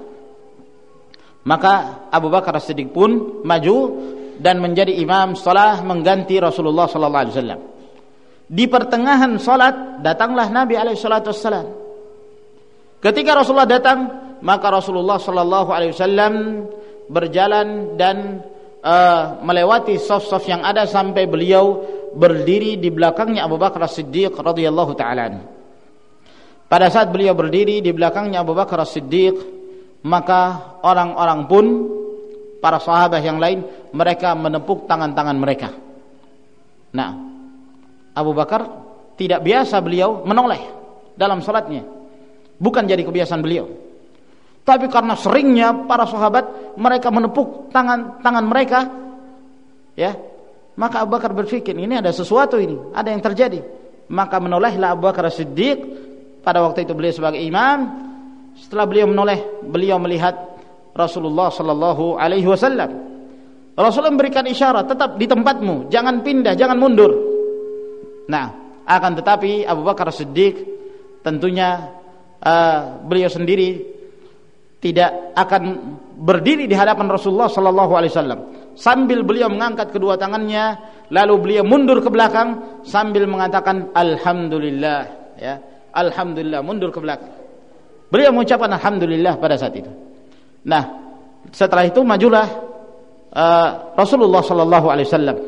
Maka Abu Bakar As-Siddiq pun maju dan menjadi imam salat mengganti Rasulullah sallallahu alaihi wasallam. Di pertengahan salat datanglah Nabi alaihi salatu wassalam. Ketika Rasulullah datang, maka Rasulullah sallallahu alaihi wasallam berjalan dan melewati saf-saf yang ada sampai beliau berdiri di belakangnya Abu Bakar As-Siddiq radhiyallahu taala. Pada saat beliau berdiri di belakangnya Abu Bakar As-Siddiq, maka orang-orang pun, para sahabat yang lain, mereka menepuk tangan-tangan mereka. Nah, Abu Bakar tidak biasa beliau menoleh dalam salatnya, bukan jadi kebiasaan beliau. Tapi karena seringnya para sahabat mereka menepuk tangan mereka, ya, maka Abu Bakar berpikir ini ada sesuatu, ini ada yang terjadi. Maka menolehlah Abu Bakar As-Siddiq. Pada waktu itu beliau sebagai imam. Setelah beliau menoleh, beliau melihat Rasulullah sallallahu alaihi wasallam. Rasulullah memberikan isyarat, tetap di tempatmu, jangan pindah, jangan mundur. Nah, akan tetapi Abu Bakar As-Siddiq tentunya beliau sendiri tidak akan berdiri di hadapan Rasulullah sallallahu alaihi wasallam. Sambil beliau mengangkat kedua tangannya, lalu beliau mundur ke belakang sambil mengatakan alhamdulillah, ya. Alhamdulillah, mundur ke belakang. Beliau mengucapkan alhamdulillah pada saat itu. Nah, setelah itu majulah Rasulullah sallallahu alaihi wasallam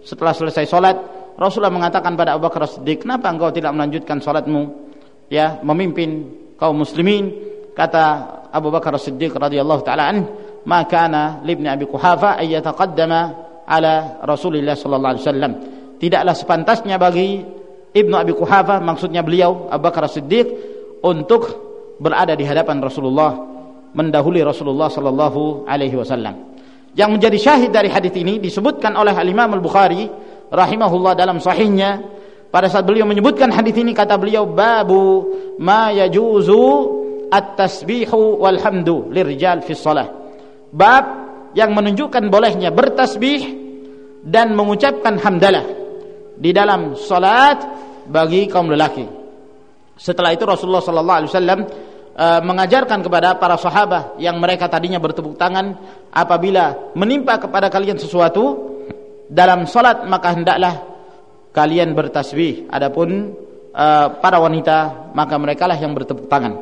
setelah selesai salat, Rasulullah mengatakan pada Abu Bakar As-Siddiq, "Kenapa engkau tidak melanjutkan salatmu, ya, memimpin kaum muslimin?" Kata Abu Bakar As-Siddiq radhiyallahu taala an, "Ma kana li ibni Abi Quhafa ay yataqaddama ala Rasulillah sallallahu alaihi wasallam." Tidaklah sepantasnya bagi Ibnu Abi Quhafa, maksudnya beliau Abu Bakar As-Siddiq, untuk berada di hadapan Rasulullah, mendahului Rasulullah sallallahu alaihi wasallam. Yang menjadi syahid dari hadis ini disebutkan oleh Al-Imam Al-Bukhari rahimahullah dalam sahihnya. Pada saat beliau menyebutkan hadis ini, kata beliau, "Babu ma yajuzu at-tasbihu walhamdu lirijal fi shalah." Bab yang menunjukkan bolehnya bertasbih dan mengucapkan hamdalah di dalam salat bagi kaum lelaki. Setelah itu Rasulullah sallallahu alaihi wasallam mengajarkan kepada para sahabat yang mereka tadinya bertepuk tangan, apabila menimpa kepada kalian sesuatu dalam salat maka hendaklah kalian bertasbih. Adapun para wanita maka merekalah yang bertepuk tangan.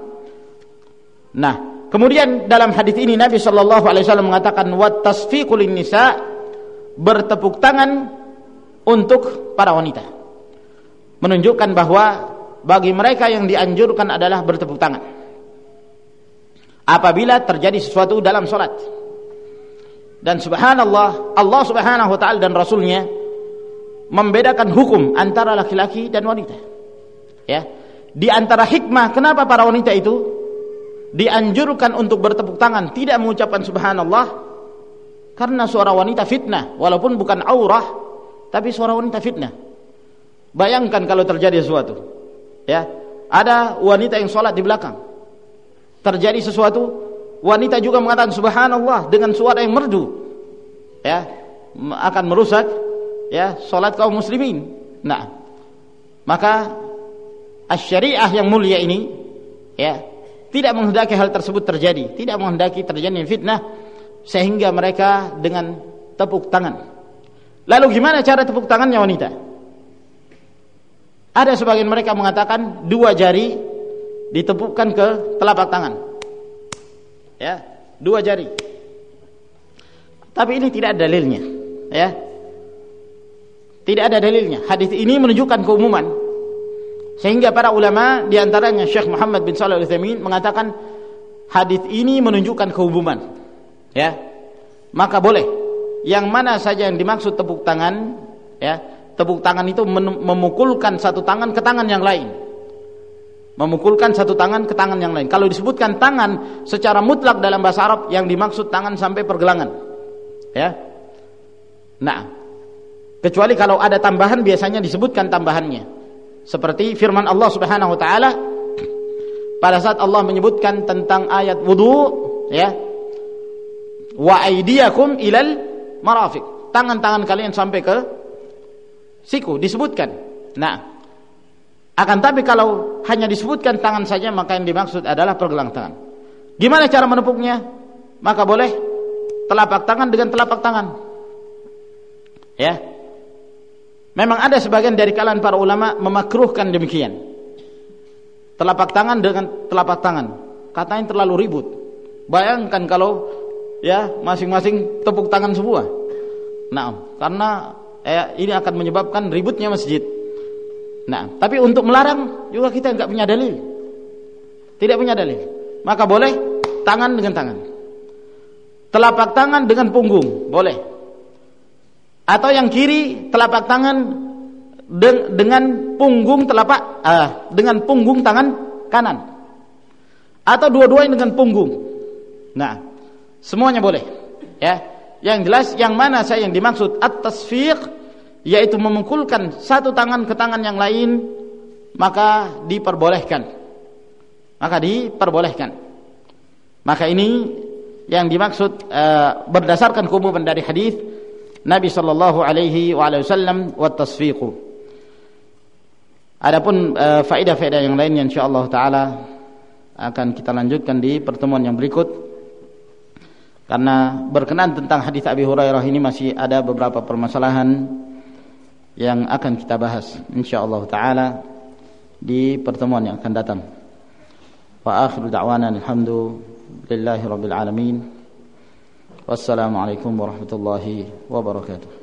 Nah, kemudian dalam hadis ini Nabi sallallahu alaihi wasallam mengatakan wat tasfiqu lin nisa, bertepuk tangan untuk para wanita. Menunjukkan bahwa bagi mereka yang dianjurkan adalah bertepuk tangan apabila terjadi sesuatu dalam salat. Dan subhanallah, Allah Subhanahu wa taala dan Rasulnya membedakan hukum antara laki-laki dan wanita. Ya. Di antara hikmah kenapa para wanita itu dianjurkan untuk bertepuk tangan, tidak mengucapkan subhanallah, karena suara wanita fitnah, walaupun bukan aurah, tapi suara wanita fitnah. Bayangkan kalau terjadi sesuatu, ya, ada wanita yang sholat di belakang, terjadi sesuatu, wanita juga mengatakan subhanallah dengan suara yang merdu, ya, akan merusak, ya, sholat kaum muslimin. Nah, maka syariah yang mulia ini, ya, tidak menghendaki hal tersebut terjadi, tidak menghendaki terjadinya fitnah, sehingga mereka dengan tepuk tangan. Lalu gimana cara tepuk tangannya wanita? Ada sebagian mereka mengatakan 2 jari ditepukkan ke telapak tangan, ya, 2 jari. Tapi ini tidak ada dalilnya, ya, tidak ada dalilnya. Hadis ini menunjukkan keumuman, sehingga para ulama diantaranya Syekh Muhammad bin Shalih Al-Utsaimin mengatakan hadis ini menunjukkan keumuman, ya, maka boleh yang mana saja yang dimaksud tepuk tangan, ya. Tepuk tangan itu memukulkan satu tangan ke tangan yang lain, memukulkan satu tangan ke tangan yang lain. Kalau disebutkan tangan secara mutlak dalam bahasa Arab, yang dimaksud tangan sampai pergelangan, ya. Nah, kecuali kalau ada tambahan, biasanya disebutkan tambahannya, seperti firman Allah Subhanahu wa taala pada saat Allah menyebutkan tentang ayat wudu, ya, wa aydiyakum ilal marafiq, tangan-tangan kalian sampai ke siku, disebutkan. Nah, akan tapi kalau hanya disebutkan tangan saja, maka yang dimaksud adalah pergelangan tangan. Gimana cara menepuknya? Maka boleh telapak tangan dengan telapak tangan, ya. Memang ada sebagian dari kalangan para ulama memakruhkan demikian, telapak tangan dengan telapak tangan, katanya terlalu ribut. Bayangkan kalau, ya, masing-masing tepuk tangan semua. Nah, karena ini akan menyebabkan ributnya masjid. Nah, tapi untuk melarang juga kita enggak punya dalil, tidak punya dalil. Maka boleh tangan dengan tangan, telapak tangan dengan punggung boleh, atau yang kiri telapak tangan dengan punggung dengan punggung tangan kanan, atau dua-duanya dengan punggung. Nah, semuanya boleh, ya. Yang jelas yang mana saya yang dimaksud at-tasfiq, yaitu memukulkan satu tangan ke tangan yang lain, maka diperbolehkan. Maka ini yang dimaksud berdasarkan keumuman dari hadis Nabi sallallahu alaihi wasallam wat tasfiqu. Adapun faedah-faedah yang lainnya insyaallah taala akan kita lanjutkan di pertemuan yang berikut. Karena berkenaan tentang hadis Abi Hurairah ini masih ada beberapa permasalahan yang akan kita bahas insyaallah taala di pertemuan yang akan datang. Wa akhiru da'wana alhamdulillahi rabbil alamin. Wassalamualaikum warahmatullahi wabarakatuh.